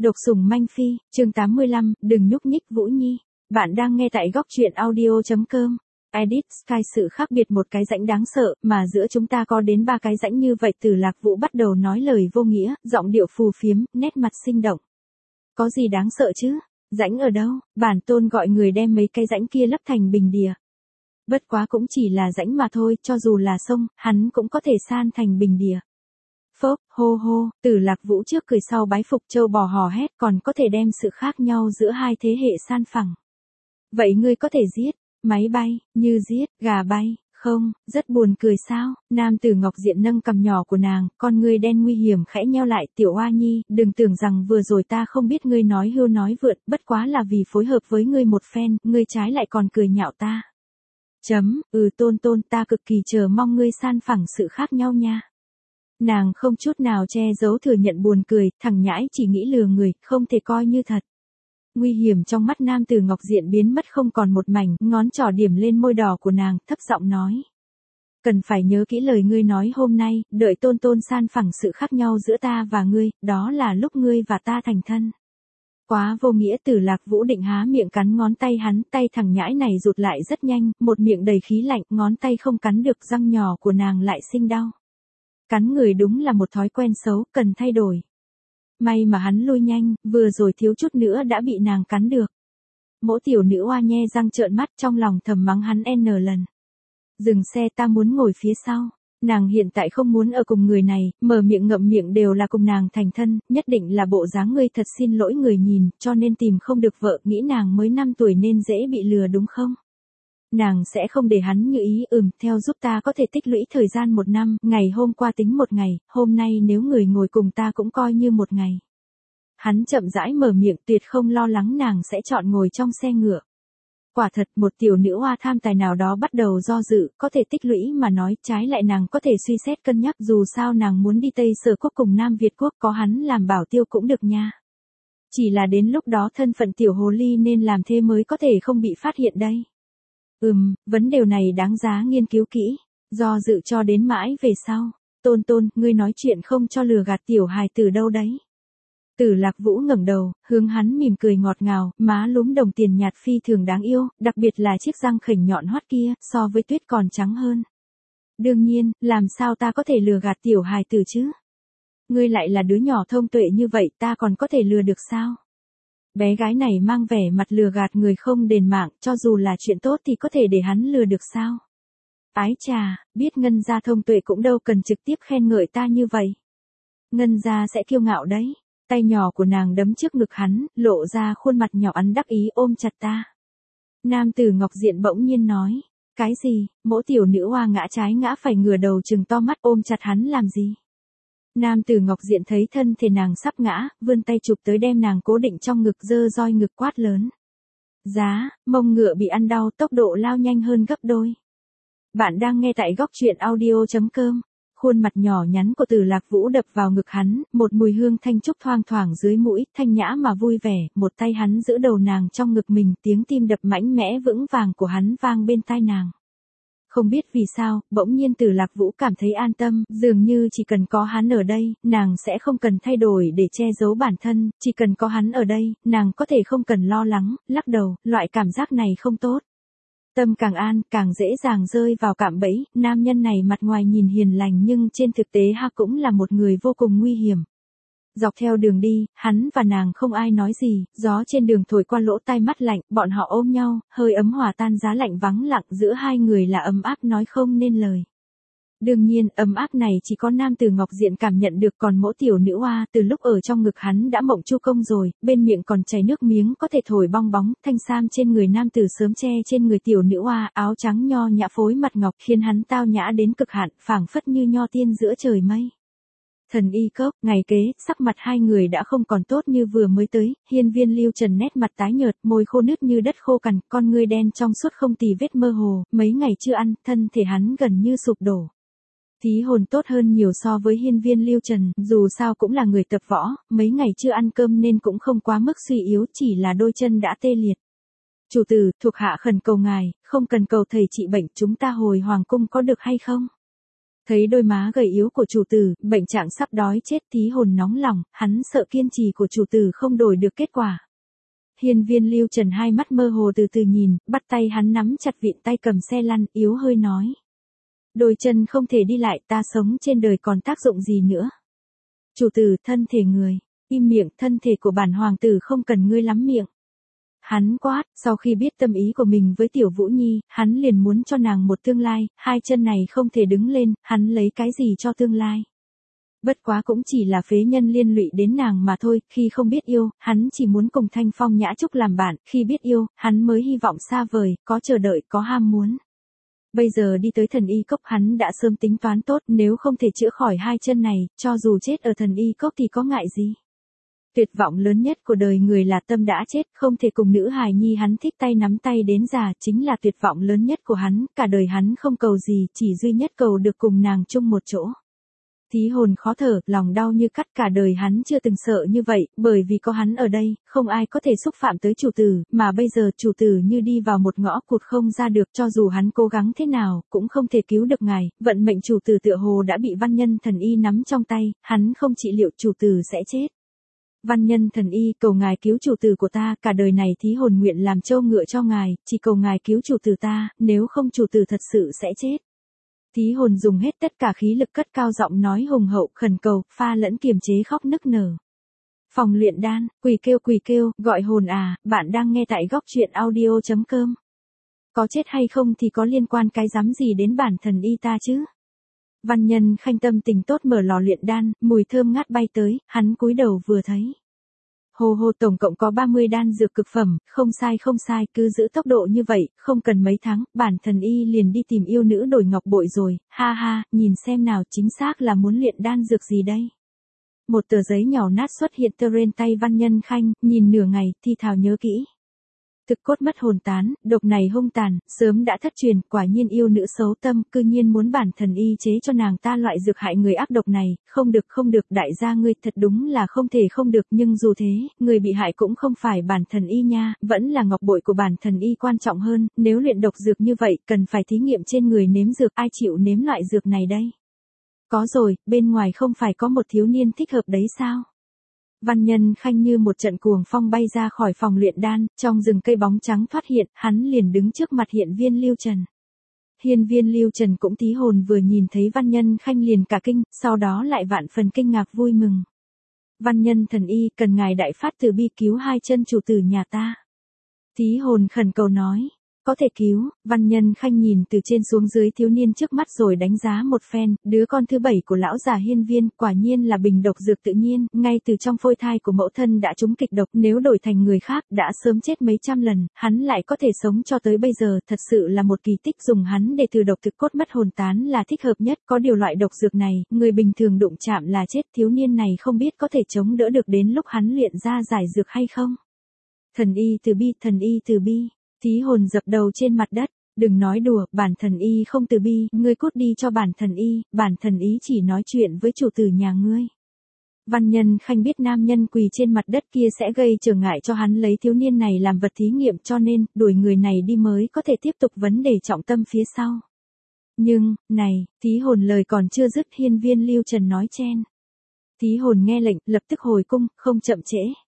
Độc sủng manh phi, chương 85, đừng nhúc nhích Vũ Nhi. Bạn đang nghe tại góc truyện audio.com. Edit Sky sự khác biệt một cái rãnh đáng sợ, mà giữa chúng ta có đến 3 cái rãnh như vậy. Từ Lạc Vũ bắt đầu nói lời vô nghĩa, giọng điệu phù phiếm, nét mặt sinh động. Có gì đáng sợ chứ? Rãnh ở đâu? Bản tôn gọi người đem mấy cái rãnh kia lấp thành bình đìa. Bất quá cũng chỉ là rãnh mà thôi, cho dù là sông, hắn cũng có thể san thành bình đìa. Phốc, hô hô, Từ Lạc Vũ trước cười sau bái phục, trâu bò hò hét, còn có thể đem sự khác nhau giữa hai thế hệ san phẳng. Vậy ngươi có thể giết máy bay, như giết gà bay, không, rất buồn cười sao? Nam tử Ngọc Diện nâng cằm nhỏ của nàng, con ngươi đen nguy hiểm khẽ nheo lại, Tiểu Hoa Nhi, đừng tưởng rằng vừa rồi ta không biết ngươi nói hưu nói vượt, bất quá là vì phối hợp với ngươi một phen, ngươi trái lại còn cười nhạo ta. Tôn, ta cực kỳ chờ mong ngươi san phẳng sự khác nhau nha. Nàng không chút nào che giấu thừa nhận buồn cười, thằng nhãi chỉ nghĩ lừa người, không thể coi như thật. Nguy hiểm trong mắt nam tử Ngọc Diện biến mất không còn một mảnh, ngón trỏ điểm lên môi đỏ của nàng, thấp giọng nói. Cần phải nhớ kỹ lời ngươi nói hôm nay, đợi tôn san phẳng sự khác nhau giữa ta và ngươi, đó là lúc ngươi và ta thành thân. Quá vô nghĩa. Từ Lạc Vũ định há miệng cắn ngón tay hắn, tay thằng nhãi này rụt lại rất nhanh, một miệng đầy khí lạnh, ngón tay không cắn được, răng nhỏ của nàng lại sinh đau. Cắn người đúng là một thói quen xấu, cần thay đổi. May mà hắn lui nhanh, vừa rồi thiếu chút nữa đã bị nàng cắn được. Mỗ tiểu nữ oa nhe răng trợn mắt, trong lòng thầm mắng hắn n lần. Dừng xe, ta muốn ngồi phía sau. Nàng hiện tại không muốn ở cùng người này, mở miệng ngậm miệng đều là cùng nàng thành thân, nhất định là bộ dáng ngươi thật xin lỗi người nhìn, cho nên tìm không được vợ, nghĩ nàng mới 5 tuổi nên dễ bị lừa đúng không? Nàng sẽ không để hắn như ý. Theo giúp ta có thể tích lũy thời gian 1 năm, ngày hôm qua tính 1 ngày, hôm nay nếu người ngồi cùng ta cũng coi như 1 ngày. Hắn chậm rãi mở miệng, tuyệt không lo lắng nàng sẽ chọn ngồi trong xe ngựa. Quả thật, một tiểu nữ hoa tham tài nào đó bắt đầu do dự, có thể tích lũy mà nói, trái lại nàng có thể suy xét cân nhắc, dù sao nàng muốn đi Tây Sở Quốc cùng Nam Việt Quốc, có hắn làm bảo tiêu cũng được nha. Chỉ là đến lúc đó thân phận tiểu hồ ly nên làm thế mới có thể không bị phát hiện đây. Vấn đề này đáng giá nghiên cứu kỹ, do dự cho đến mãi về sau. Tôn, ngươi nói chuyện không cho lừa gạt tiểu hài tử đâu đấy. Từ Lạc Vũ ngẩng đầu, hướng hắn mỉm cười ngọt ngào, má lúm đồng tiền nhạt phi thường đáng yêu, đặc biệt là chiếc răng khểnh nhọn hoắt kia, so với tuyết còn trắng hơn. Đương nhiên, làm sao ta có thể lừa gạt tiểu hài tử chứ? Ngươi lại là đứa nhỏ thông tuệ như vậy, ta còn có thể lừa được sao? Bé gái này mang vẻ mặt lừa gạt người không đền mạng, cho dù là chuyện tốt thì có thể để hắn lừa được sao? Ái chà, biết Ngân gia thông tuệ cũng đâu cần trực tiếp khen ngợi ta như vậy. Ngân gia sẽ kiêu ngạo đấy. Tay nhỏ của nàng đấm trước ngực hắn, lộ ra khuôn mặt nhỏ ắn đắc ý, ôm chặt ta. Nam tử Ngọc Diện bỗng nhiên nói. Cái gì? Mỗ tiểu nữ hoa ngã trái ngã phải ngửa đầu trừng to mắt, ôm chặt hắn làm gì? Nam tử Ngọc Diện thấy thân thể nàng sắp ngã, vươn tay chụp tới đem nàng cố định trong ngực, giơ roi ngực quát lớn. Giá, mông ngựa bị ăn đau, tốc độ lao nhanh hơn gấp đôi. Bạn đang nghe tại góc truyện audio.com. Khuôn mặt nhỏ nhắn của Từ Lạc Vũ đập vào ngực hắn, một mùi hương thanh trúc thoang thoảng dưới mũi, thanh nhã mà vui vẻ, một tay hắn giữ đầu nàng trong ngực mình, tiếng tim đập mạnh mẽ vững vàng của hắn vang bên tai nàng. Không biết vì sao, bỗng nhiên Từ Lạc Vũ cảm thấy an tâm, dường như chỉ cần có hắn ở đây, nàng sẽ không cần thay đổi để che giấu bản thân, chỉ cần có hắn ở đây, nàng có thể không cần lo lắng, lắc đầu, loại cảm giác này không tốt. Tâm càng an, càng dễ dàng rơi vào cạm bẫy, nam nhân này mặt ngoài nhìn hiền lành nhưng trên thực tế cũng là một người vô cùng nguy hiểm. Dọc theo đường đi, hắn và nàng không ai nói gì, gió trên đường thổi qua lỗ tai mắt lạnh, bọn họ ôm nhau, hơi ấm hòa tan giá lạnh vắng lặng giữa hai người là ấm áp nói không nên lời. Đương nhiên, ấm áp này chỉ có nam tử Ngọc Diện cảm nhận được, còn mỗ tiểu nữ hoa từ lúc ở trong ngực hắn đã mộng chu công rồi, bên miệng còn chảy nước miếng có thể thổi bong bóng, thanh sam trên người nam tử sớm che trên người tiểu nữ hoa, áo trắng nho nhã phối mặt ngọc khiến hắn tao nhã đến cực hạn, phảng phất như nho tiên giữa trời mây. Thần y cốc, ngày kế, sắc mặt hai người đã không còn tốt như vừa mới tới, Hiên Viên Lưu Trần nét mặt tái nhợt, môi khô nứt như đất khô cằn, con ngươi đen trong suốt không tì vết mơ hồ, mấy ngày chưa ăn, thân thể hắn gần như sụp đổ. Thí hồn tốt hơn nhiều so với Hiên Viên Lưu Trần, dù sao cũng là người tập võ, mấy ngày chưa ăn cơm nên cũng không quá mức suy yếu, chỉ là đôi chân đã tê liệt. Chủ tử, thuộc hạ khẩn cầu ngài, không cần cầu thầy trị bệnh, chúng ta hồi hoàng cung có được hay không? Thấy đôi má gầy yếu của chủ tử, bệnh trạng sắp đói chết, Thí Hồn nóng lòng, hắn sợ kiên trì của chủ tử không đổi được kết quả. Hiên Viên Lưu Trần hai mắt mơ hồ từ từ nhìn, bắt tay hắn nắm chặt vịn tay cầm xe lăn, yếu hơi nói. Đôi chân không thể đi lại, ta sống trên đời còn tác dụng gì nữa. Chủ tử, thân thể người, im miệng, thân thể của bản hoàng tử không cần ngươi lắm miệng. Hắn quát, sau khi biết tâm ý của mình với Tiểu Vũ Nhi, hắn liền muốn cho nàng một tương lai, hai chân này không thể đứng lên, hắn lấy cái gì cho tương lai. Bất quá cũng chỉ là phế nhân liên lụy đến nàng mà thôi, khi không biết yêu, hắn chỉ muốn cùng Thanh Phong Nhã Trúc làm bạn, khi biết yêu, hắn mới hy vọng xa vời, có chờ đợi, có ham muốn. Bây giờ đi tới thần y cốc hắn đã sớm tính toán tốt, nếu không thể chữa khỏi hai chân này, cho dù chết ở thần y cốc thì có ngại gì. Tuyệt vọng lớn nhất của đời người là tâm đã chết, không thể cùng nữ hài nhi hắn thích tay nắm tay đến già, chính là tuyệt vọng lớn nhất của hắn, cả đời hắn không cầu gì, chỉ duy nhất cầu được cùng nàng chung một chỗ. Thí Hồn khó thở, lòng đau như cắt, cả đời hắn chưa từng sợ như vậy, bởi vì có hắn ở đây, không ai có thể xúc phạm tới chủ tử, mà bây giờ chủ tử như đi vào một ngõ cụt không ra được, cho dù hắn cố gắng thế nào, cũng không thể cứu được ngài, vận mệnh chủ tử tựa hồ đã bị văn nhân thần y nắm trong tay, hắn không trị liệu chủ tử sẽ chết. Văn nhân thần y, cầu ngài cứu chủ tử của ta, cả đời này Thí Hồn nguyện làm trâu ngựa cho ngài, chỉ cầu ngài cứu chủ tử ta, nếu không chủ tử thật sự sẽ chết. Thí Hồn dùng hết tất cả khí lực cất cao giọng nói hùng hậu, khẩn cầu, pha lẫn kiềm chế khóc nức nở. Phòng luyện đan, quỳ kêu, gọi hồn à, bạn đang nghe tại góc truyện audio.com. Có chết hay không thì có liên quan cái dám gì đến bản thần y ta chứ? Văn nhân Khanh tâm tình tốt mở lò luyện đan, mùi thơm ngát bay tới, hắn cúi đầu vừa thấy. Hồ tổng cộng có 30 đan dược cực phẩm, không sai, cứ giữ tốc độ như vậy, không cần mấy tháng, bản thần y liền đi tìm yêu nữ đổi ngọc bội rồi, ha ha, nhìn xem nào chính xác là muốn luyện đan dược gì đây. Một tờ giấy nhỏ nát xuất hiện trên tay văn nhân Khanh, nhìn nửa ngày, thi thào nhớ kỹ. Thực cốt mất hồn tán, độc này hung tàn, sớm đã thất truyền, quả nhiên yêu nữ xấu tâm, cư nhiên muốn bản thần y chế cho nàng ta loại dược hại người ác độc này, không được, đại gia ngươi thật đúng là không thể không được, nhưng dù thế, người bị hại cũng không phải bản thần y nha, vẫn là ngọc bội của bản thần y quan trọng hơn, nếu luyện độc dược như vậy, cần phải thí nghiệm trên người nếm dược, ai chịu nếm loại dược này đây? Có rồi, bên ngoài không phải có một thiếu niên thích hợp đấy sao? Văn nhân Khanh như một trận cuồng phong bay ra khỏi phòng luyện đan, trong rừng cây bóng trắng thoát hiện, hắn liền đứng trước mặt Hiên Viên Lưu Trần. Hiên Viên Lưu Trần cũng Thí Hồn vừa nhìn thấy văn nhân Khanh liền cả kinh, sau đó lại vạn phần kinh ngạc vui mừng. Văn nhân thần y, cần ngài đại phát từ bi cứu hai chân chủ tử nhà ta. Thí Hồn khẩn cầu nói. Có thể cứu, văn nhân Khanh nhìn từ trên xuống dưới thiếu niên trước mắt rồi đánh giá một phen, đứa con thứ 7 của lão già Hiên Viên, quả nhiên là bình độc dược tự nhiên, ngay từ trong phôi thai của mẫu thân đã trúng kịch độc, nếu đổi thành người khác đã sớm chết mấy trăm lần, hắn lại có thể sống cho tới bây giờ, thật sự là một kỳ tích, dùng hắn để trừ độc thực cốt mất hồn tán là thích hợp nhất, có điều loại độc dược này, người bình thường đụng chạm là chết, thiếu niên này không biết có thể chống đỡ được đến lúc hắn luyện ra giải dược hay không. Thần y từ bi. Thí Hồn dập đầu trên mặt đất, đừng nói đùa, bản thần y không từ bi, ngươi cút đi cho bản thần y chỉ nói chuyện với chủ tử nhà ngươi. Văn nhân Khanh biết nam nhân quỳ trên mặt đất kia sẽ gây trở ngại cho hắn lấy thiếu niên này làm vật thí nghiệm cho nên, đuổi người này đi mới có thể tiếp tục vấn đề trọng tâm phía sau. Nhưng, này, Thí Hồn lời còn chưa dứt Hiên Viên Lưu Trần nói chen. Thí Hồn nghe lệnh, lập tức hồi cung, không chậm trễ.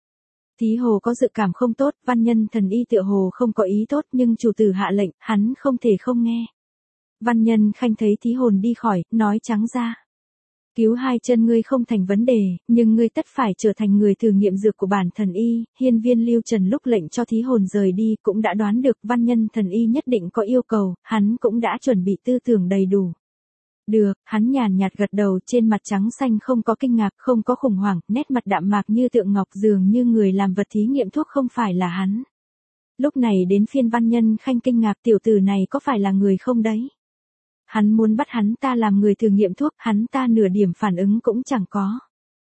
Thí Hồ có dự cảm không tốt, văn nhân thần y tựa hồ không có ý tốt nhưng chủ tử hạ lệnh, hắn không thể không nghe. Văn nhân Khanh thấy Thí Hồn đi khỏi, nói trắng ra. Cứu hai chân ngươi không thành vấn đề, nhưng ngươi tất phải trở thành người thử nghiệm dược của bản thần y. Hiên Viên Lưu Trần lúc lệnh cho Thí Hồn rời đi cũng đã đoán được văn nhân thần y nhất định có yêu cầu, hắn cũng đã chuẩn bị tư tưởng đầy đủ. Được, hắn nhàn nhạt gật đầu, trên mặt trắng xanh không có kinh ngạc, không có khủng hoảng, nét mặt đạm mạc như tượng ngọc, dường như người làm vật thí nghiệm thuốc không phải là hắn. Lúc này đến phiên văn nhân Khanh kinh ngạc, tiểu tử này có phải là người không đấy? Hắn muốn bắt hắn ta làm người thử nghiệm thuốc, hắn ta nửa điểm phản ứng cũng chẳng có.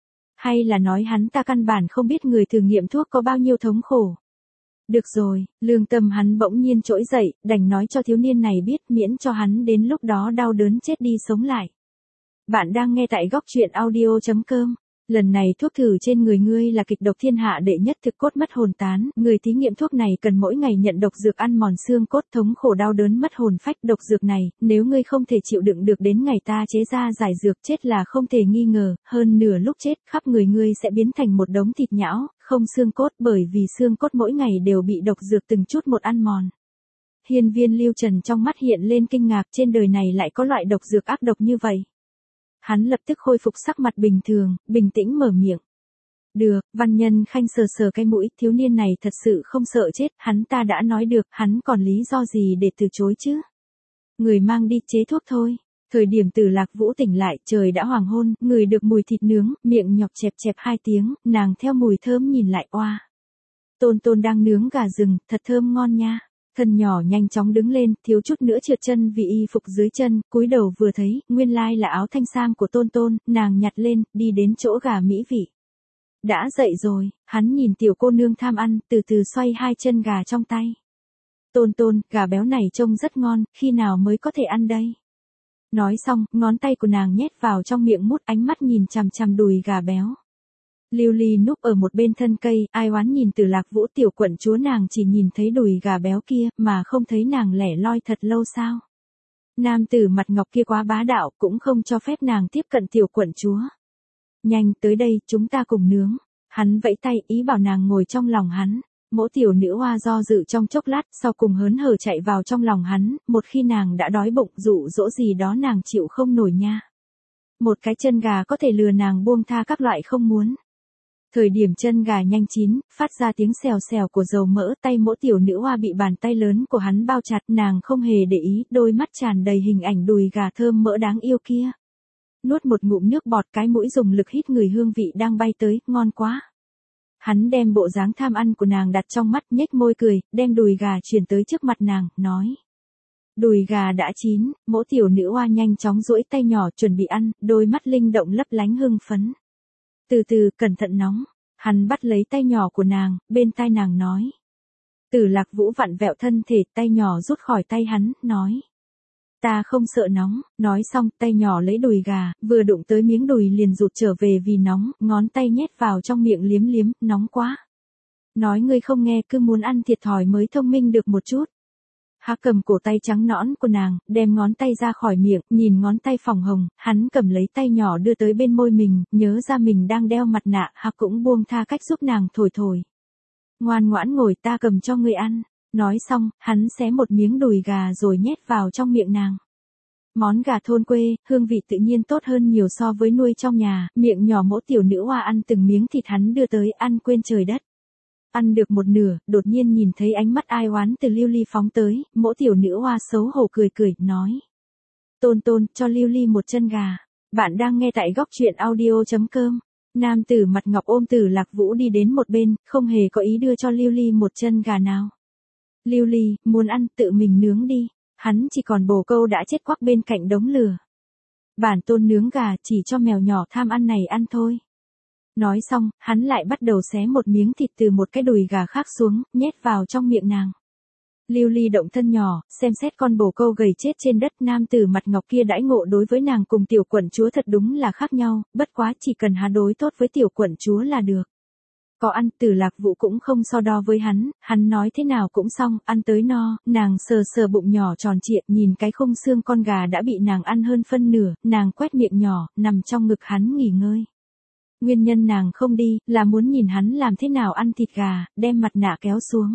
Hay là nói hắn ta căn bản không biết người thử nghiệm thuốc có bao nhiêu thống khổ. Được rồi, lương tâm hắn bỗng nhiên trỗi dậy, đành nói cho thiếu niên này biết miễn cho hắn đến lúc đó đau đớn chết đi sống lại. Bạn đang nghe tại góc truyện audio.com. Lần này thuốc thử trên người ngươi là kịch độc thiên hạ đệ nhất thực cốt mất hồn tán, người thí nghiệm thuốc này cần mỗi ngày nhận độc dược ăn mòn xương cốt thống khổ đau đớn mất hồn phách. Độc dược này, nếu ngươi không thể chịu đựng được đến ngày ta chế ra giải dược chết là không thể nghi ngờ, hơn nửa lúc chết khắp người ngươi sẽ biến thành một đống thịt nhão, không xương cốt bởi vì xương cốt mỗi ngày đều bị độc dược từng chút một ăn mòn. Hiên Viên Lưu Trần trong mắt hiện lên kinh ngạc, trên đời này lại có loại độc dược ác độc như vậy. Hắn lập tức khôi phục sắc mặt bình thường, bình tĩnh mở miệng. Được, Văn Nhân Khanh sờ sờ cái mũi, thiếu niên này thật sự không sợ chết, hắn ta đã nói được, hắn còn lý do gì để từ chối chứ? Người mang đi chế thuốc thôi. Thời điểm Tử Lạc Vũ tỉnh lại, trời đã hoàng hôn, người được mùi thịt nướng, miệng nhọc chẹp chẹp 2 tiếng, nàng theo mùi thơm nhìn lại oa. Tôn Tôn đang nướng gà rừng, thật thơm ngon nha. Thân nhỏ nhanh chóng đứng lên, thiếu chút nữa trượt chân vì y phục dưới chân, cúi đầu vừa thấy, nguyên lai là áo thanh sam của Tôn Tôn, nàng nhặt lên, đi đến chỗ gà mỹ vị. Đã dậy rồi, hắn nhìn tiểu cô nương tham ăn, từ từ xoay 2 chân gà trong tay. Tôn Tôn, gà béo này trông rất ngon, khi nào mới có thể ăn đây? Nói xong, ngón tay của nàng nhét vào trong miệng mút, ánh mắt nhìn chằm chằm đùi gà béo. Lưu Ly núp ở một bên thân cây, ai oán nhìn Tử Lạc Vũ tiểu quận chúa, nàng chỉ nhìn thấy đùi gà béo kia, mà không thấy nàng lẻ loi thật lâu sao. Nam tử mặt ngọc kia quá bá đạo, cũng không cho phép nàng tiếp cận tiểu quận chúa. Nhanh tới đây, chúng ta cùng nướng. Hắn vẫy tay, ý bảo nàng ngồi trong lòng hắn. Mỗ tiểu nữ hoa do dự trong chốc lát, sau cùng hớn hở chạy vào trong lòng hắn, một khi nàng đã đói bụng, dụ dỗ gì đó nàng chịu không nổi nha. Một cái chân gà có thể lừa nàng buông tha các loại không muốn. Thời điểm chân gà nhanh chín, phát ra tiếng xèo xèo của dầu mỡ, tay mỗ tiểu nữ hoa bị bàn tay lớn của hắn bao chặt, nàng không hề để ý, đôi mắt tràn đầy hình ảnh đùi gà thơm mỡ đáng yêu kia. Nuốt một ngụm nước bọt, cái mũi dùng lực hít người hương vị đang bay tới, ngon quá. Hắn đem bộ dáng tham ăn của nàng đặt trong mắt, nhếch môi cười, đem đùi gà chuyển tới trước mặt nàng, nói. Đùi gà đã chín, mỗ tiểu nữ hoa nhanh chóng duỗi tay nhỏ chuẩn bị ăn, đôi mắt linh động lấp lánh hưng phấn. Từ từ, cẩn thận nóng. Hắn bắt lấy tay nhỏ của nàng, bên tai nàng nói. Tử Lạc Vũ vặn vẹo thân thể, tay nhỏ rút khỏi tay hắn, nói. Ta không sợ nóng, nói xong, tay nhỏ lấy đùi gà, vừa đụng tới miếng đùi liền rụt trở về vì nóng, ngón tay nhét vào trong miệng liếm liếm, nóng quá. Nói ngươi không nghe, cứ muốn ăn thiệt thòi mới thông minh được một chút. Hắn cầm cổ tay trắng nõn của nàng, đem ngón tay ra khỏi miệng, nhìn ngón tay phỏng hồng, hắn cầm lấy tay nhỏ đưa tới bên môi mình, nhớ ra mình đang đeo mặt nạ, hắn cũng buông tha cách giúp nàng thổi thổi. Ngoan ngoãn ngồi, ta cầm cho ngươi ăn. Nói xong, hắn xé một miếng đùi gà rồi nhét vào trong miệng nàng. Món gà thôn quê, hương vị tự nhiên tốt hơn nhiều so với nuôi trong nhà, miệng nhỏ mỗ tiểu nữ hoa ăn từng miếng thịt hắn đưa tới, ăn quên trời đất. Ăn được một nửa, đột nhiên nhìn thấy ánh mắt ai oán từ Lưu Ly phóng tới, mỗ tiểu nữ hoa xấu hổ cười cười, nói. Tôn Tôn, cho Lưu Ly một chân gà. Bạn đang nghe tại góc truyện audio.com. Nam tử mặt ngọc ôm Tử Lạc Vũ đi đến một bên, không hề có ý đưa cho Lưu Ly một chân gà nào. Lưu Ly, muốn ăn, tự mình nướng đi. Hắn chỉ còn bồ câu đã chết quắc bên cạnh đống lửa. Bản tôn nướng gà chỉ cho mèo nhỏ tham ăn này ăn thôi. Nói xong, hắn lại bắt đầu xé một miếng thịt từ một cái đùi gà khác xuống, nhét vào trong miệng nàng. Lưu Ly động thân nhỏ, xem xét con bồ câu gầy chết trên đất, nam tử mặt ngọc kia đãi ngộ đối với nàng cùng tiểu quận chúa thật đúng là khác nhau, bất quá chỉ cần hắn đối tốt với tiểu quận chúa là được. Có ăn, Tử Lạc Vũ cũng không so đo với hắn nói thế nào cũng xong, ăn tới no, nàng sờ sờ bụng nhỏ tròn trịa, nhìn cái khung xương con gà đã bị nàng ăn hơn phân nửa, nàng quét miệng nhỏ, nằm trong ngực hắn nghỉ ngơi. Nguyên nhân nàng không đi, là muốn nhìn hắn làm thế nào ăn thịt gà, đem mặt nạ kéo xuống.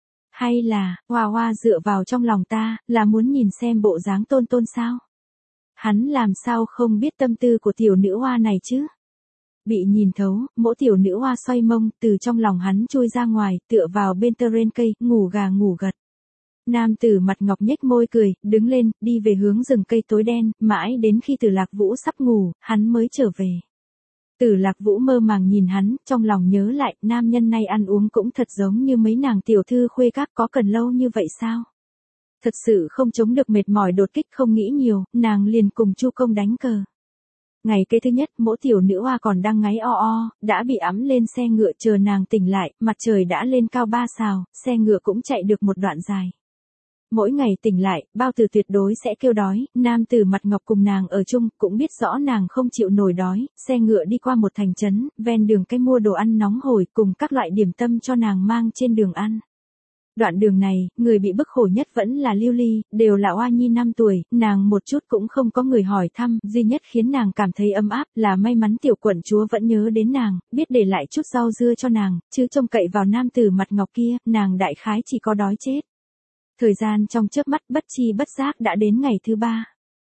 Hay là, Hoa Hoa dựa vào trong lòng ta, là muốn nhìn xem bộ dáng Tôn Tôn sao? Hắn làm sao không biết tâm tư của tiểu nữ hoa này chứ? Bị nhìn thấu, mỗ tiểu nữ hoa xoay mông, từ trong lòng hắn chui ra ngoài, tựa vào bên tơ rên cây, ngủ gà ngủ gật. Nam tử mặt ngọc nhếch môi cười, đứng lên, đi về hướng rừng cây tối đen, mãi đến khi Tử Lạc Vũ sắp ngủ, hắn mới trở về. Tử Lạc Vũ mơ màng nhìn hắn, trong lòng nhớ lại, nam nhân này ăn uống cũng thật giống như mấy nàng tiểu thư khuê các, có cần lâu như vậy sao? Thật sự không chống được mệt mỏi đột kích, không nghĩ nhiều, nàng liền cùng Chu Công đánh cờ. Ngày kế thứ nhất, mỗ tiểu nữ hoa còn đang ngáy o o, đã bị ẵm lên xe ngựa, chờ nàng tỉnh lại, mặt trời đã lên cao 3 sào, xe ngựa cũng chạy được một đoạn dài. Mỗi ngày tỉnh lại, Bao Tử tuyệt đối sẽ kêu đói, nam tử mặt ngọc cùng nàng ở chung, cũng biết rõ nàng không chịu nổi đói, xe ngựa đi qua một thành trấn, ven đường cái mua đồ ăn nóng hổi cùng các loại điểm tâm cho nàng mang trên đường ăn. Đoạn đường này, người bị bức khổ nhất vẫn là Lưu Ly, đều là oa nhi 5 tuổi, nàng một chút cũng không có người hỏi thăm, duy nhất khiến nàng cảm thấy ấm áp là may mắn tiểu quận chúa vẫn nhớ đến nàng, biết để lại chút rau dưa cho nàng, chứ trông cậy vào nam tử mặt ngọc kia, nàng đại khái chỉ có đói chết. Thời gian trong chớp mắt bất chi bất giác đã đến ngày thứ 3.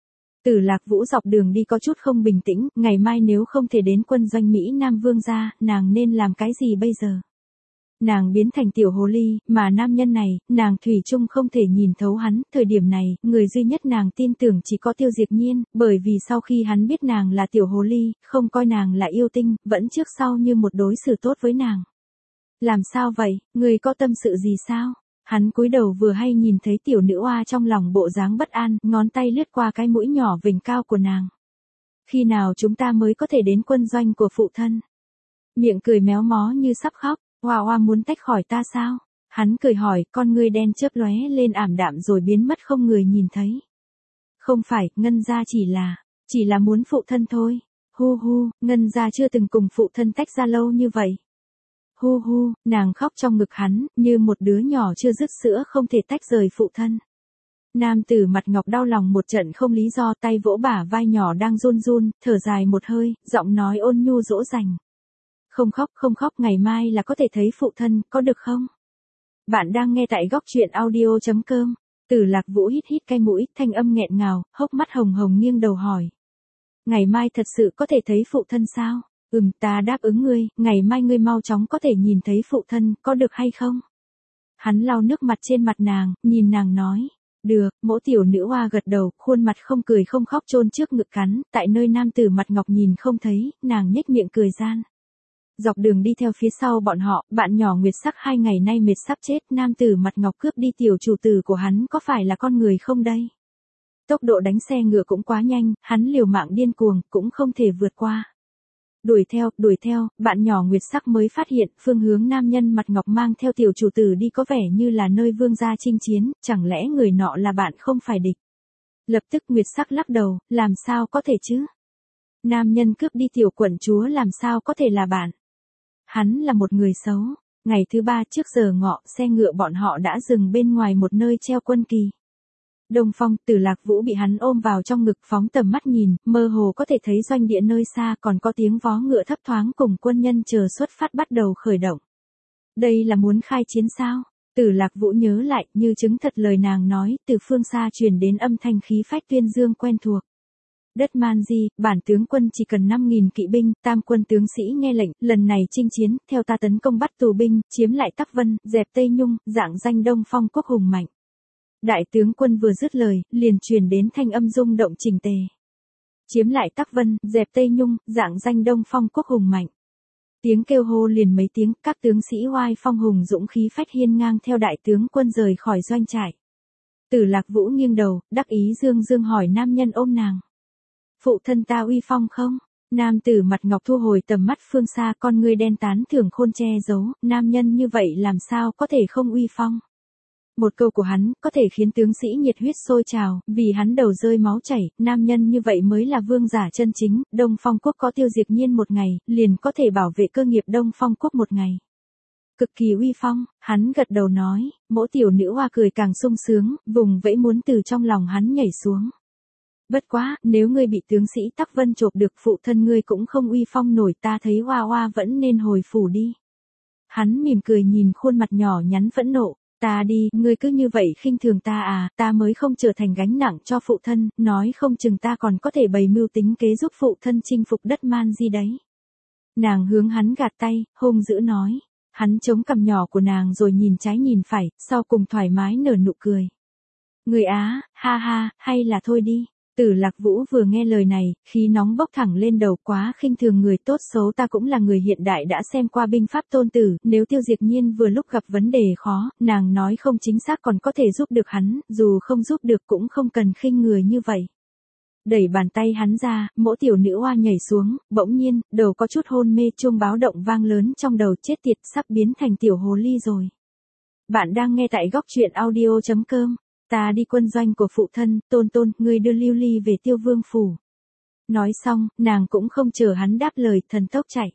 Tử Lạc Vũ dọc đường đi có chút không bình tĩnh, ngày mai nếu không thể đến quân doanh Mỹ Nam Vương gia, nàng nên làm cái gì bây giờ? Nàng biến thành tiểu hồ ly, mà nam nhân này, nàng thủy chung không thể nhìn thấu hắn, thời điểm này, người duy nhất nàng tin tưởng chỉ có Tiêu Diệp Nhiên, bởi vì sau khi hắn biết nàng là tiểu hồ ly, không coi nàng là yêu tinh, vẫn trước sau như một đối xử tốt với nàng. Làm sao vậy, người có tâm sự gì sao? Hắn cúi đầu vừa hay nhìn thấy tiểu nữ oa trong lòng bộ dáng bất an, ngón tay lướt qua cái mũi nhỏ vểnh cao của nàng. Khi nào chúng ta mới có thể đến quân doanh của phụ thân? Miệng cười méo mó như sắp khóc. Hoa Hoa muốn tách khỏi ta sao? Hắn cười hỏi, con ngươi đen chớp lóe lên ảm đạm rồi biến mất không người nhìn thấy. Không phải, Ngân gia chỉ là muốn phụ thân thôi. Hu hu, Ngân gia chưa từng cùng phụ thân tách ra lâu như vậy. Hu hu, nàng khóc trong ngực hắn, như một đứa nhỏ chưa dứt sữa không thể tách rời phụ thân. Nam tử mặt ngọc đau lòng một trận không lý do, tay vỗ bả vai nhỏ đang run run, thở dài một hơi, giọng nói ôn nhu dỗ dành. Không khóc, ngày mai là có thể thấy phụ thân, có được không? Bạn đang nghe tại góc truyện audio.com. Tử Lạc Vũ hít hít cái mũi, thanh âm nghẹn ngào, hốc mắt hồng hồng nghiêng đầu hỏi. Ngày mai thật sự có thể thấy phụ thân sao? Ta đáp ứng ngươi, ngày mai ngươi mau chóng có thể nhìn thấy phụ thân, có được hay không? Hắn lau nước mặt trên mặt nàng, nhìn nàng nói. Được, mỗ tiểu nữ oa gật đầu, khuôn mặt không cười không khóc chôn trước ngực cắn, tại nơi nam tử mặt ngọc nhìn không thấy, nàng nhếch miệng cười gian. Dọc đường đi theo phía sau bọn họ, bạn nhỏ Nguyệt Sắc 2 ngày nay mệt sắp chết, nam tử mặt ngọc cướp đi tiểu chủ tử của hắn có phải là con người không đây? Tốc độ đánh xe ngựa cũng quá nhanh, hắn liều mạng điên cuồng, cũng không thể vượt qua. Đuổi theo, bạn nhỏ Nguyệt Sắc mới phát hiện, phương hướng nam nhân mặt ngọc mang theo tiểu chủ tử đi có vẻ như là nơi vương gia chinh chiến, chẳng lẽ người nọ là bạn không phải địch? Lập tức Nguyệt Sắc lắc đầu, làm sao có thể chứ? Nam nhân cướp đi tiểu quận chúa làm sao có thể là bạn? Hắn là một người xấu. Ngày thứ 3 trước giờ ngọ, xe ngựa bọn họ đã dừng bên ngoài một nơi treo quân kỳ. Đông Phong, Tử Lạc Vũ bị hắn ôm vào trong ngực phóng tầm mắt nhìn, mơ hồ có thể thấy doanh địa nơi xa còn có tiếng vó ngựa thấp thoáng cùng quân nhân chờ xuất phát bắt đầu khởi động. Đây là muốn khai chiến sao? Tử Lạc Vũ nhớ lại, như chứng thật lời nàng nói, từ phương xa truyền đến âm thanh khí phách tuyên dương quen thuộc. Đất Man Di, bản tướng quân chỉ cần 5.000 kỵ binh, tam quân tướng sĩ nghe lệnh, lần này chinh chiến, theo ta tấn công bắt tù binh, chiếm lại Tắc Vân, dẹp Tây Nhung, dạng danh Đông Phong quốc hùng mạnh. Đại tướng quân vừa dứt lời, liền truyền đến thanh âm rung động trình tề. Chiếm lại Tắc Vân, dẹp Tây Nhung, dạng danh Đông Phong quốc hùng mạnh. Tiếng kêu hô liền mấy tiếng, các tướng sĩ oai phong hùng dũng khí phách hiên ngang theo đại tướng quân rời khỏi doanh trại. Tử Lạc Vũ nghiêng đầu, đắc ý dương dương hỏi nam nhân ôm nàng. Phụ thân ta uy phong không? Nam tử mặt ngọc thu hồi tầm mắt phương xa, con ngươi đen tán thường khôn che giấu, nam nhân như vậy làm sao có thể không uy phong? Một câu của hắn, có thể khiến tướng sĩ nhiệt huyết sôi trào, vì hắn đầu rơi máu chảy, nam nhân như vậy mới là vương giả chân chính, Đông Phong quốc có Tiêu Diệp Nhiên một ngày, liền có thể bảo vệ cơ nghiệp Đông Phong quốc một ngày. Cực kỳ uy phong, hắn gật đầu nói, mỗ tiểu nữ hoa cười càng sung sướng, vùng vẫy muốn từ trong lòng hắn nhảy xuống. Bất quá, nếu ngươi bị tướng sĩ Tắc Vân chộp được phụ thân ngươi cũng không uy phong nổi, ta thấy hoa hoa vẫn nên hồi phủ đi. Hắn mỉm cười nhìn khuôn mặt nhỏ nhắn phẫn nộ, ta đi, ngươi cứ như vậy khinh thường ta à, ta mới không trở thành gánh nặng cho phụ thân, nói không chừng ta còn có thể bày mưu tính kế giúp phụ thân chinh phục đất Man Di đấy. Nàng hướng hắn gạt tay, hung dữ nói. Hắn chống cằm nhỏ của nàng rồi nhìn trái nhìn phải, sau cùng thoải mái nở nụ cười. Người á, ha ha, hay là thôi đi. Tử Lạc Vũ vừa nghe lời này, khí nóng bốc thẳng lên đầu, quá khinh thường người tốt xấu, ta cũng là người hiện đại đã xem qua binh pháp tôn tử, nếu Tiêu Diệp Nhiên vừa lúc gặp vấn đề khó, nàng nói không chính xác còn có thể giúp được hắn, dù không giúp được cũng không cần khinh người như vậy. Đẩy bàn tay hắn ra, mỗ tiểu nữ oa nhảy xuống, bỗng nhiên, đầu có chút hôn mê, chuông báo động vang lớn trong đầu, chết tiệt, sắp biến thành tiểu hồ ly rồi. Bạn đang nghe tại góc truyện audio.com. Ta đi quân doanh của phụ thân, Tôn Tôn, ngươi đưa Lưu Ly về Tiêu Vương phủ. Nói xong, nàng cũng không chờ hắn đáp lời, thần tốc chạy.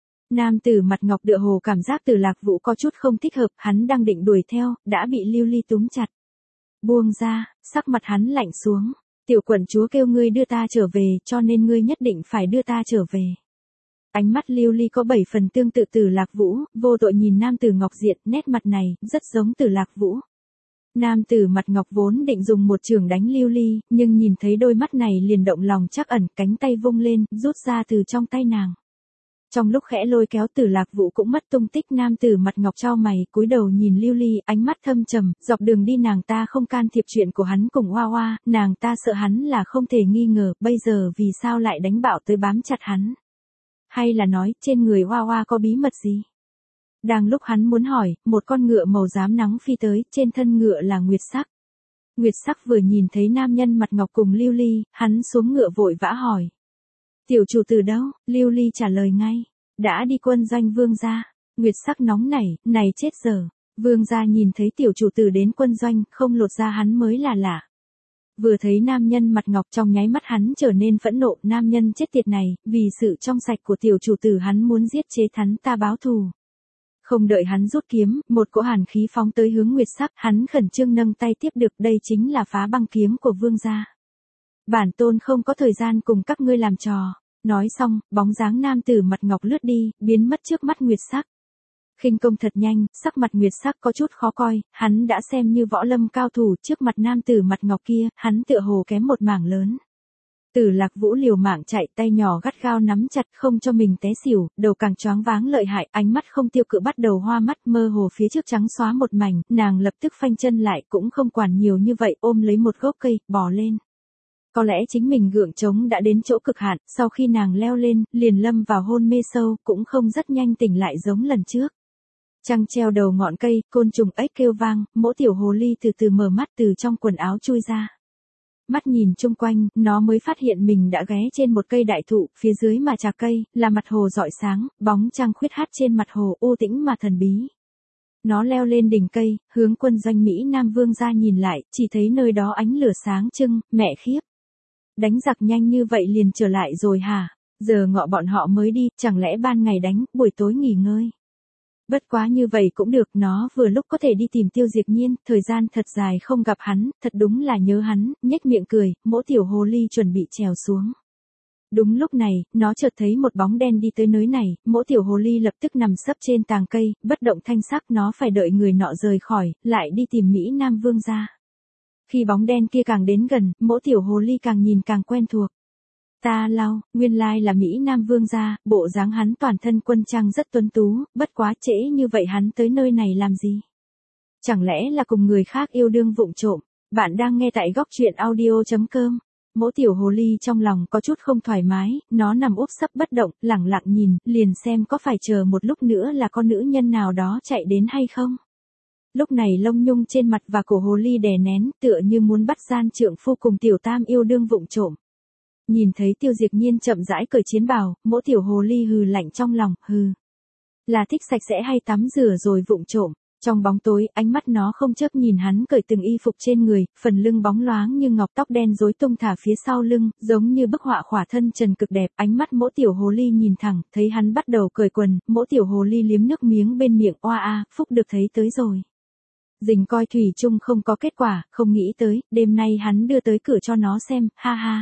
Nam tử mặt ngọc tựa hồ cảm giác Từ Lạc Vũ có chút không thích hợp, hắn đang định đuổi theo, đã bị Lưu Ly túm chặt. Buông ra, sắc mặt hắn lạnh xuống. Tiểu quận chúa kêu ngươi đưa ta trở về, cho nên ngươi nhất định phải đưa ta trở về. Ánh mắt Lưu Ly có 7 phần tương tự Từ Lạc Vũ, vô tội nhìn nam tử ngọc diện, nét mặt này, rất giống Từ Lạc Vũ. Nam tử mặt ngọc vốn định dùng một chưởng đánh Lưu Ly, nhưng nhìn thấy đôi mắt này liền động lòng trắc ẩn, cánh tay vung lên, rút ra từ trong tay nàng. Trong lúc khẽ lôi kéo Từ Lạc Vũ cũng mất tung tích, nam tử mặt ngọc chau mày, cúi đầu nhìn Lưu Ly, ánh mắt thâm trầm, dọc đường đi nàng ta không can thiệp chuyện của hắn cùng Hoa Hoa, nàng ta sợ hắn là không thể nghi ngờ, bây giờ vì sao lại đánh bạo tới bám chặt hắn? Hay là nói, trên người Hoa Hoa có bí mật gì? Đang lúc hắn muốn hỏi, một con ngựa màu xám nắng phi tới, trên thân ngựa là Nguyệt Sắc. Nguyệt Sắc vừa nhìn thấy nam nhân mặt ngọc cùng Lưu Ly, hắn xuống ngựa vội vã hỏi. Tiểu chủ từ đâu? Lưu Ly trả lời ngay. Đã đi quân doanh Vương gia. Nguyệt Sắc nóng nảy, này chết giờ. Vương gia nhìn thấy tiểu chủ tử đến quân doanh, không lột ra hắn mới là lạ. Vừa thấy nam nhân mặt ngọc trong nháy mắt hắn trở nên phẫn nộ, nam nhân chết tiệt này, vì sự trong sạch của tiểu chủ tử hắn muốn giết chết hắn ta báo thù. Không đợi hắn rút kiếm, một cỗ hàn khí phóng tới hướng Nguyệt Sắc, hắn khẩn trương nâng tay tiếp được, đây chính là phá băng kiếm của Vương gia. Bản tôn không có thời gian cùng các ngươi làm trò. Nói xong, bóng dáng nam tử mặt ngọc lướt đi, biến mất trước mắt Nguyệt Sắc. Khinh công thật nhanh, sắc mặt Nguyệt Sắc có chút khó coi, hắn đã xem như võ lâm cao thủ, trước mặt nam tử mặt ngọc kia, hắn tựa hồ kém một mảng lớn. Từ Lạc Vũ liều mạng chạy, tay nhỏ gắt gao nắm chặt không cho mình té xỉu, đầu càng choáng váng lợi hại, ánh mắt không tiêu cự bắt đầu hoa mắt, mơ hồ phía trước trắng xóa một mảnh, nàng lập tức phanh chân lại, cũng không quản nhiều như vậy, ôm lấy một gốc cây, bò lên. Có lẽ chính mình gượng chống đã đến chỗ cực hạn, sau khi nàng leo lên, liền lâm vào hôn mê sâu, cũng không rất nhanh tỉnh lại giống lần trước. Trăng treo đầu ngọn cây, côn trùng ếch kêu vang, mỗi tiểu hồ ly từ từ mở mắt từ trong quần áo chui ra. Mắt nhìn chung quanh, nó mới phát hiện mình đã ghé trên một cây đại thụ, phía dưới mà trà cây, là mặt hồ rọi sáng, bóng trăng khuyết hát trên mặt hồ, u tĩnh mà thần bí. Nó leo lên đỉnh cây, hướng quân doanh Mỹ Nam Vương gia nhìn lại, chỉ thấy nơi đó ánh lửa sáng trưng, mẹ khiếp. Đánh giặc nhanh như vậy liền trở lại rồi hả? Giờ ngọ bọn họ mới đi, chẳng lẽ ban ngày đánh, buổi tối nghỉ ngơi? Bất quá như vậy cũng được, nó vừa lúc có thể đi tìm Tiêu Diệp Nhiên, thời gian thật dài không gặp hắn, thật đúng là nhớ hắn, nhếch miệng cười, mỗi tiểu hồ ly chuẩn bị trèo xuống. Đúng lúc này, nó chợt thấy một bóng đen đi tới nơi này, mỗi tiểu hồ ly lập tức nằm sấp trên tàng cây, bất động thanh sắc, nó phải đợi người nọ rời khỏi, lại đi tìm Mỹ Nam Vương gia. Khi bóng đen kia càng đến gần, mỗi tiểu hồ ly càng nhìn càng quen thuộc. Ta lau, nguyên lai là Mỹ Nam Vương gia, bộ dáng hắn toàn thân quân trang rất tuấn tú, bất quá trễ như vậy hắn tới nơi này làm gì? Chẳng lẽ là cùng người khác yêu đương vụng trộm? Bạn đang nghe tại góc truyện audio.com. Mỗi tiểu hồ ly trong lòng có chút không thoải mái, nó nằm úp sấp bất động, lẳng lặng nhìn, liền xem có phải chờ một lúc nữa là con nữ nhân nào đó chạy đến hay không. Lúc này lông nhung trên mặt và cổ hồ ly đè nén, tựa như muốn bắt gian trượng phu cùng tiểu tam yêu đương vụng trộm. Nhìn thấy Tiêu Diệp Nhiên chậm rãi cởi chiến bào, mỗi tiểu hồ ly hừ lạnh trong lòng, hừ. Là thích sạch sẽ hay tắm rửa rồi vụng trộm. Trong bóng tối, ánh mắt nó không chớp nhìn hắn cởi từng y phục trên người, phần lưng bóng loáng như ngọc, tóc đen rối tung thả phía sau lưng, giống như bức họa khỏa thân trần cực đẹp. Ánh mắt mỗi tiểu hồ ly nhìn thẳng, thấy hắn bắt đầu cởi quần, mỗi tiểu hồ ly liếm nước miếng bên miệng, oa a, phúc được thấy tới rồi. Dình coi thủy chung không có kết quả, không nghĩ tới, đêm nay hắn đưa tới cửa cho nó xem, ha ha.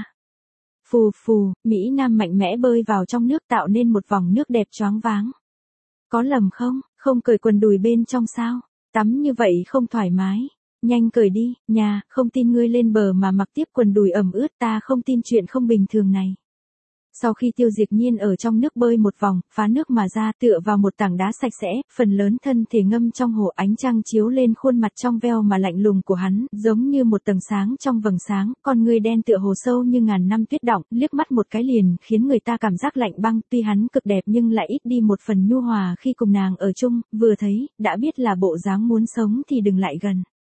Phù phù, Mỹ Nam mạnh mẽ bơi vào trong nước tạo nên một vòng nước đẹp choáng váng. Có lầm không cởi quần đùi bên trong sao? Tắm như vậy không thoải mái. Nhanh cởi đi, nhà, không tin ngươi lên bờ mà mặc tiếp quần đùi ẩm ướt, ta không tin chuyện không bình thường này. Sau khi Tiêu Diệp Nhiên ở trong nước bơi một vòng, phá nước mà ra, tựa vào một tảng đá sạch sẽ, phần lớn thân thể ngâm trong hồ, ánh trăng chiếu lên khuôn mặt trong veo mà lạnh lùng của hắn, giống như một tầng sáng trong vầng sáng, con người đen tựa hồ sâu như ngàn năm tuyết đọng, liếc mắt một cái liền khiến người ta cảm giác lạnh băng, tuy hắn cực đẹp nhưng lại ít đi một phần nhu hòa khi cùng nàng ở chung, vừa thấy, đã biết là bộ dáng muốn sống thì đừng lại gần.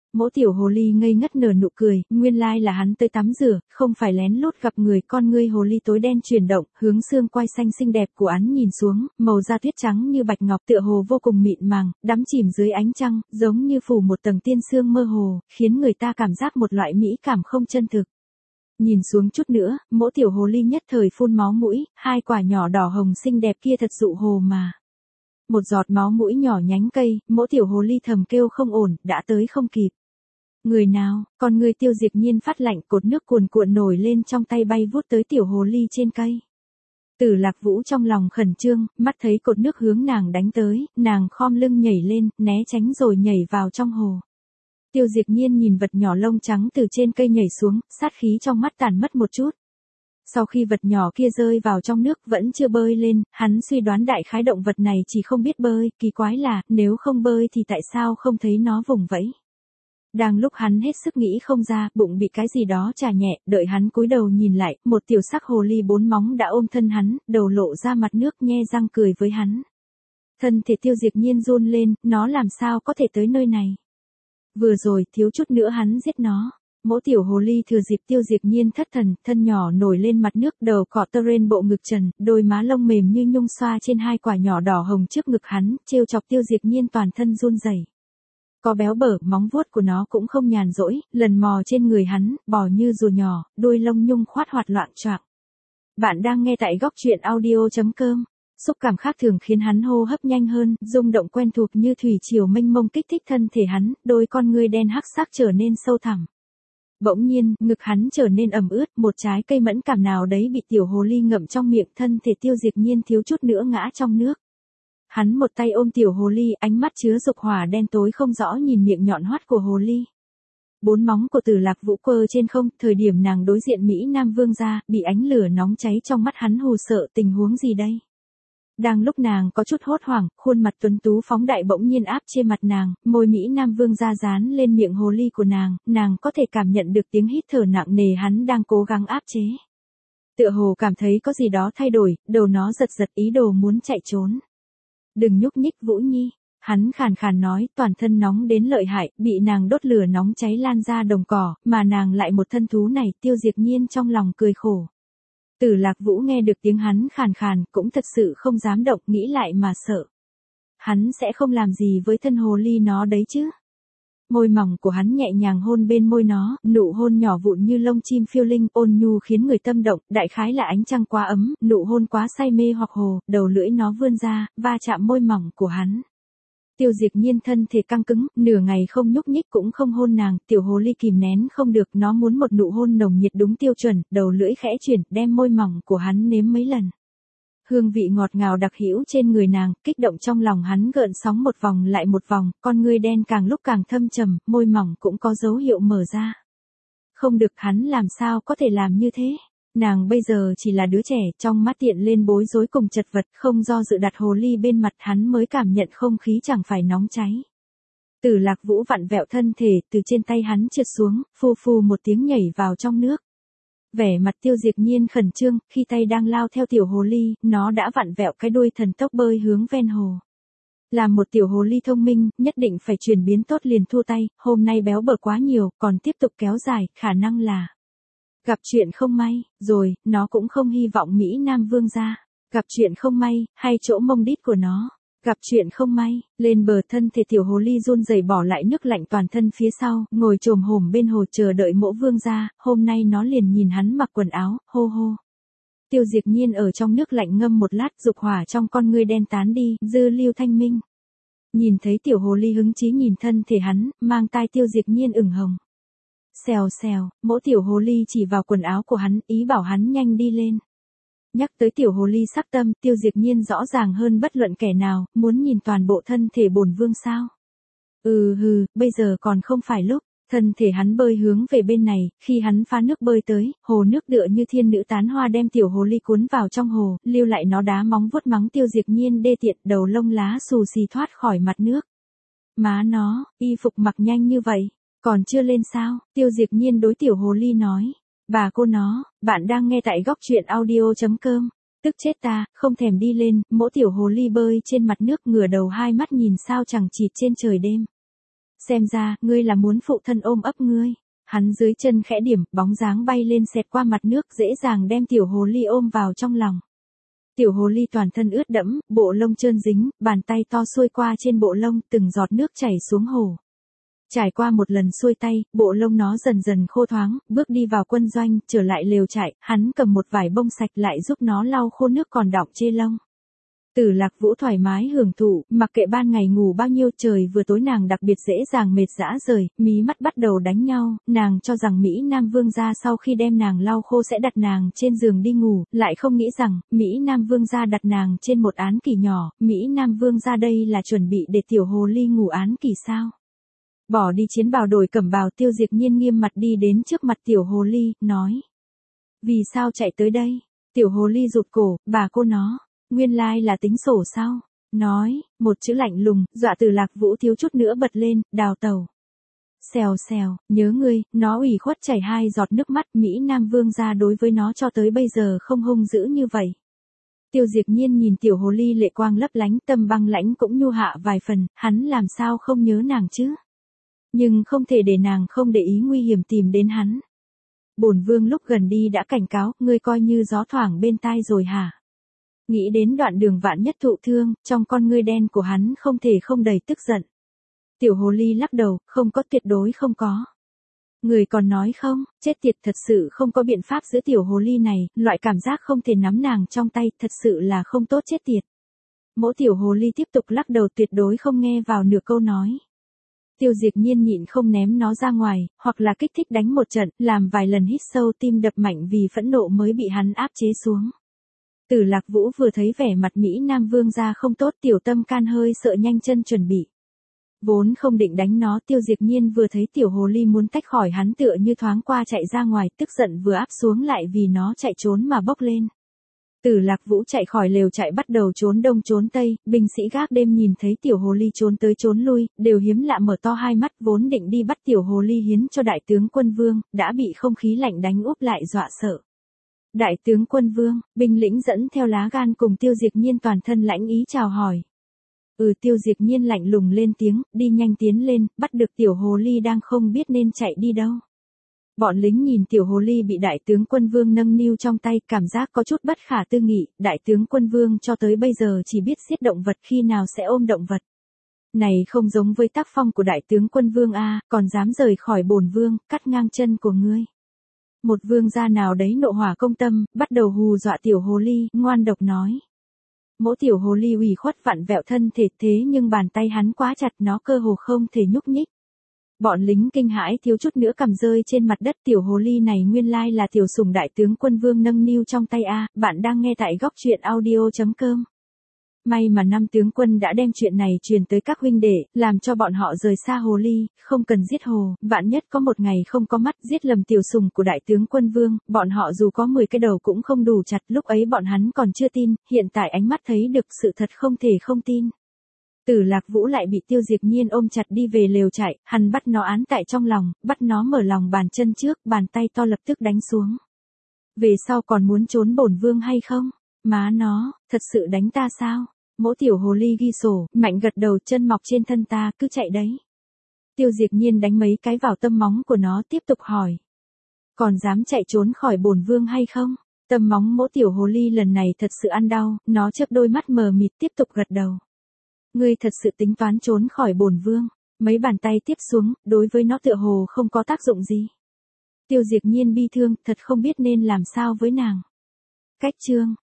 Mỗ tiểu hồ ly ngây ngất nở nụ cười, nguyên lai là hắn tới tắm rửa, không phải lén lút gặp người. Con ngươi hồ ly tối đen chuyển động, hướng xương quai xanh xinh đẹp của hắn nhìn xuống, màu da tuyết trắng như bạch ngọc tựa hồ vô cùng mịn màng, đắm chìm dưới ánh trăng, giống như phủ một tầng tiên sương mơ hồ, khiến người ta cảm giác một loại mỹ cảm không chân thực. Nhìn xuống chút nữa, mỗ tiểu hồ ly nhất thời phun máu mũi, hai quả nhỏ đỏ hồng xinh đẹp kia thật dụ hồ mà. Một giọt máu mũi nhỏ nhánh cây, mỗ tiểu hồ ly thầm kêu không ổn, đã tới không kịp. Người nào, con người Tiêu Diệp Nhiên phát lạnh, cột nước cuồn cuộn nổi lên trong tay bay vút tới tiểu hồ ly trên cây. Tử Lạc Vũ trong lòng khẩn trương, mắt thấy cột nước hướng nàng đánh tới, nàng khom lưng nhảy lên, né tránh rồi nhảy vào trong hồ. Tiêu Diệp Nhiên nhìn vật nhỏ lông trắng từ trên cây nhảy xuống, sát khí trong mắt tàn mất một chút. Sau khi vật nhỏ kia rơi vào trong nước vẫn chưa bơi lên, hắn suy đoán đại khái động vật này chỉ không biết bơi, kỳ quái là, nếu không bơi thì tại sao không thấy nó vùng vẫy. Đang lúc hắn hết sức nghĩ không ra, bụng bị cái gì đó chà nhẹ, đợi hắn cúi đầu nhìn lại, một tiểu sắc hồ ly 4 móng đã ôm thân hắn, đầu lộ ra mặt nước nhe răng cười với hắn. Thân thể Tiêu Diệp Nhiên run lên, nó làm sao có thể tới nơi này. Vừa rồi, thiếu chút nữa hắn giết nó. Mỗ tiểu hồ ly thừa dịp Tiêu Diệp Nhiên thất thần, thân nhỏ nổi lên mặt nước, đầu cọ tơ rên bộ ngực trần, đôi má lông mềm như nhung xoa trên hai quả nhỏ đỏ hồng trước ngực hắn, trêu chọc Tiêu Diệp Nhiên toàn thân run rẩy. Có béo bở, móng vuốt của nó cũng không nhàn rỗi, lần mò trên người hắn, bò như rùa nhỏ, đuôi lông nhung khoát hoạt loạn choạng. Bạn đang nghe tại góc truyện audio.com. Xúc cảm khác thường khiến hắn hô hấp nhanh hơn, rung động quen thuộc như thủy triều mênh mông kích thích thân thể hắn, đôi con ngươi đen hắc sắc trở nên sâu thẳm. Bỗng nhiên, ngực hắn trở nên ẩm ướt, một trái cây mẫn cảm nào đấy bị tiểu hồ ly ngậm trong miệng, thân thể Tiêu Diệp Nhiên thiếu chút nữa ngã trong nước. Hắn một tay ôm tiểu hồ ly, ánh mắt chứa dục hỏa đen tối không rõ nhìn miệng nhọn hoắt của hồ ly. 4 móng của Tử Lạc Vũ quơ trên không, thời điểm nàng đối diện Mỹ Nam Vương gia, bị ánh lửa nóng cháy trong mắt hắn hù sợ, tình huống gì đây? Đang lúc nàng có chút hốt hoảng, khuôn mặt tuấn tú phóng đại bỗng nhiên áp trên mặt nàng, môi Mỹ Nam Vương gia dán lên miệng hồ ly của nàng có thể cảm nhận được tiếng hít thở nặng nề hắn đang cố gắng áp chế. Tựa hồ cảm thấy có gì đó thay đổi, đầu nó giật giật ý đồ muốn chạy trốn. Đừng nhúc nhích Vũ Nhi, hắn khàn khàn nói, toàn thân nóng đến lợi hại, bị nàng đốt lửa nóng cháy lan ra đồng cỏ, mà nàng lại một thân thú này, Tiêu Diệp Nhiên trong lòng cười khổ. Tử Lạc Vũ nghe được tiếng hắn khàn khàn, cũng thật sự không dám động, nghĩ lại mà sợ. Hắn sẽ không làm gì với thân hồ ly nó đấy chứ. Môi mỏng của hắn nhẹ nhàng hôn bên môi nó, nụ hôn nhỏ vụn như lông chim phiêu linh, ôn nhu khiến người tâm động, đại khái là ánh trăng quá ấm, nụ hôn quá say mê hoặc hồ, đầu lưỡi nó vươn ra, va chạm môi mỏng của hắn. Tiêu Diệp Nhiên thân thể căng cứng, nửa ngày không nhúc nhích cũng không hôn nàng, tiểu hồ ly kìm nén không được, nó muốn một nụ hôn nồng nhiệt đúng tiêu chuẩn, đầu lưỡi khẽ chuyển, đem môi mỏng của hắn nếm mấy lần. Hương vị ngọt ngào đặc hữu trên người nàng, kích động trong lòng hắn gợn sóng một vòng lại một vòng, con ngươi đen càng lúc càng thâm trầm, môi mỏng cũng có dấu hiệu mở ra. Không được, hắn làm sao có thể làm như thế? Nàng bây giờ chỉ là đứa trẻ, trong mắt hiện lên bối rối cùng chật vật, không do dự đặt hồ ly bên mặt hắn mới cảm nhận không khí chẳng phải nóng cháy. Tử Lạc Vũ vặn vẹo thân thể, từ trên tay hắn trượt xuống, phù phù một tiếng nhảy vào trong nước. Vẻ mặt Tiêu Diệp Nhiên khẩn trương, khi tay đang lao theo tiểu hồ ly, nó đã vặn vẹo cái đuôi thần tốc bơi hướng ven hồ. Là một tiểu hồ ly thông minh, nhất định phải chuyển biến tốt liền thua tay, hôm nay béo bở quá nhiều, còn tiếp tục kéo dài, khả năng là gặp chuyện không may, rồi, nó cũng không hy vọng Mỹ Nam Vương gia. Gặp chuyện không may, hay chỗ mông đít của nó. Gặp chuyện không may, lên bờ thân thể tiểu hồ ly run rẩy bỏ lại nước lạnh toàn thân phía sau, ngồi chồm hổm bên hồ chờ đợi Mỗ Vương gia, hôm nay nó liền nhìn hắn mặc quần áo, hô hô. Tiêu Diệp Nhiên ở trong nước lạnh ngâm một lát, dục hỏa trong con ngươi đen tán đi, dư lưu thanh minh. Nhìn thấy tiểu hồ ly hứng chí nhìn thân thể hắn, mang tai Tiêu Diệp Nhiên ửng hồng. Xèo xèo, Mỗ tiểu hồ ly chỉ vào quần áo của hắn, ý bảo hắn nhanh đi lên. Nhắc tới tiểu hồ ly sắc tâm, Tiêu Diệp Nhiên rõ ràng hơn bất luận kẻ nào, muốn nhìn toàn bộ thân thể bổn vương sao. Bây giờ còn không phải lúc, thân thể hắn bơi hướng về bên này, khi hắn phá nước bơi tới, hồ nước tựa như thiên nữ tán hoa đem tiểu hồ ly cuốn vào trong hồ, lưu lại nó đá móng vuốt mắng Tiêu Diệp Nhiên đê tiện, đầu lông lá xù xì thoát khỏi mặt nước. Má nó, y phục mặc nhanh như vậy, còn chưa lên sao, Tiêu Diệp Nhiên đối tiểu hồ ly nói. Bà cô nó, bạn đang nghe tại góc truyện audio.com. Tức chết ta, không thèm đi lên, Mỗ tiểu hồ ly bơi trên mặt nước ngửa đầu hai mắt nhìn sao chẳng chịt trên trời đêm. Xem ra, ngươi là muốn phụ thân ôm ấp ngươi. Hắn dưới chân khẽ điểm, bóng dáng bay lên xẹt qua mặt nước dễ dàng đem tiểu hồ ly ôm vào trong lòng. Tiểu hồ ly toàn thân ướt đẫm, bộ lông trơn dính, bàn tay to xuôi qua trên bộ lông, từng giọt nước chảy xuống hồ. Trải qua một lần xuôi tay, bộ lông nó dần dần khô thoáng, bước đi vào quân doanh, trở lại lều trại, hắn cầm một vải bông sạch lại giúp nó lau khô nước còn đọng trên lông. Tử Lạc Vũ thoải mái hưởng thụ, mặc kệ ban ngày ngủ bao nhiêu, trời vừa tối nàng đặc biệt dễ dàng mệt rã rời, mí mắt bắt đầu đánh nhau, nàng cho rằng Mỹ Nam Vương gia sau khi đem nàng lau khô sẽ đặt nàng trên giường đi ngủ, lại không nghĩ rằng, Mỹ Nam Vương gia đặt nàng trên một án kỷ nhỏ, Mỹ Nam Vương gia đây là chuẩn bị để tiểu hồ ly ngủ án kỷ sao? Bỏ đi chiến bào đổi cẩm bào, Tiêu Diệp Nhiên nghiêm mặt đi đến trước mặt tiểu hồ ly, nói. Vì sao chạy tới đây? Tiểu hồ ly rụt cổ, bà cô nó. Nguyên lai là tính sổ sao? Nói, một chữ lạnh lùng, dọa Tử Lạc Vũ thiếu chút nữa bật lên, đào tẩu. Xèo xèo, nhớ ngươi, nó ủy khuất chảy 2 giọt nước mắt, Mỹ Nam Vương gia đối với nó cho tới bây giờ không hung dữ như vậy. Tiêu Diệp Nhiên nhìn tiểu hồ ly lệ quang lấp lánh, tâm băng lãnh cũng nhu hạ vài phần, hắn làm sao không nhớ nàng chứ? Nhưng không thể để nàng không để ý nguy hiểm tìm đến hắn. Bổn vương lúc gần đi đã cảnh cáo, ngươi coi như gió thoảng bên tai rồi hả? Nghĩ đến đoạn đường vạn nhất thụ thương, trong con ngươi đen của hắn không thể không đầy tức giận. Tiểu hồ ly lắc đầu, không có, tuyệt đối không có. Người còn nói không, chết tiệt, thật sự không có biện pháp giữa tiểu hồ ly này, loại cảm giác không thể nắm nàng trong tay, thật sự là không tốt, chết tiệt. Mỗi tiểu hồ ly tiếp tục lắc đầu, tuyệt đối không nghe vào nửa câu nói. Tiêu Diệp Nhiên nhịn không ném nó ra ngoài, hoặc là kích thích đánh một trận, làm vài lần hít sâu, tim đập mạnh vì phẫn nộ mới bị hắn áp chế xuống. Tử Lạc Vũ vừa thấy vẻ mặt Mỹ Nam Vương gia không tốt, tiểu tâm can hơi sợ, nhanh chân chuẩn bị. Vốn không định đánh nó, Tiêu Diệp Nhiên vừa thấy tiểu hồ ly muốn tách khỏi hắn tựa như thoáng qua chạy ra ngoài, tức giận vừa áp xuống lại vì nó chạy trốn mà bốc lên. Tử Lạc Vũ chạy khỏi lều trại bắt đầu trốn đông trốn tây, binh sĩ gác đêm nhìn thấy tiểu hồ ly trốn tới trốn lui, đều hiếm lạ mở to hai mắt, vốn định đi bắt tiểu hồ ly hiến cho đại tướng quân vương, đã bị không khí lạnh đánh úp lại dọa sợ. Đại tướng quân vương, binh lĩnh dẫn theo lá gan cùng Tiêu Diệp Nhiên toàn thân lãnh ý chào hỏi. Tiêu Diệp Nhiên lạnh lùng lên tiếng, đi nhanh tiến lên, bắt được tiểu hồ ly đang không biết nên chạy đi đâu. Bọn lính nhìn tiểu hồ ly bị đại tướng quân vương nâng niu trong tay, cảm giác có chút bất khả tư nghị, đại tướng quân vương cho tới bây giờ chỉ biết giết động vật, khi nào sẽ ôm động vật. Này không giống với tác phong của đại tướng quân vương a, còn dám rời khỏi bổn vương, cắt ngang chân của ngươi. Một vương gia nào đấy nộ hỏa công tâm, bắt đầu hù dọa tiểu hồ ly, ngoan độc nói. Mỗi tiểu hồ ly ủy khuất vặn vẹo thân thể, thế nhưng bàn tay hắn quá chặt, nó cơ hồ không thể nhúc nhích. Bọn lính kinh hãi thiếu chút nữa cầm rơi trên mặt đất, tiểu hồ ly này nguyên lai là tiểu sủng đại tướng quân vương nâng niu trong tay a. Bạn đang nghe tại góc truyện audio.com. May mà năm tướng quân đã đem chuyện này truyền tới các huynh đệ, làm cho bọn họ rời xa hồ ly, không cần giết hồ, vạn nhất có một ngày không có mắt giết lầm tiểu sủng của đại tướng quân vương, bọn họ dù có 10 cái đầu cũng không đủ chặt, lúc ấy bọn hắn còn chưa tin, hiện tại ánh mắt thấy được sự thật không thể không tin. Tử Lạc Vũ lại bị Tiêu Diệp Nhiên ôm chặt đi về lều trại, hắn bắt nó án tại trong lòng, bắt nó mở lòng bàn chân trước, bàn tay to lập tức đánh xuống. Về sau còn muốn trốn bổn vương hay không? Má nó, thật sự đánh ta sao? Mỗi tiểu hồ ly ghi sổ, mạnh gật đầu, chân mọc trên thân ta, cứ chạy đấy. Tiêu Diệp Nhiên đánh mấy cái vào tâm móng của nó, tiếp tục hỏi. Còn dám chạy trốn khỏi bổn vương hay không? Tâm móng mỗi tiểu hồ ly lần này thật sự ăn đau, nó chớp đôi mắt mờ mịt tiếp tục gật đầu. Ngươi thật sự tính toán trốn khỏi bổn vương. Mấy bàn tay tiếp xuống, đối với nó tựa hồ không có tác dụng gì. Tiêu Diệp Nhiên bi thương, thật không biết nên làm sao với nàng. Cách chương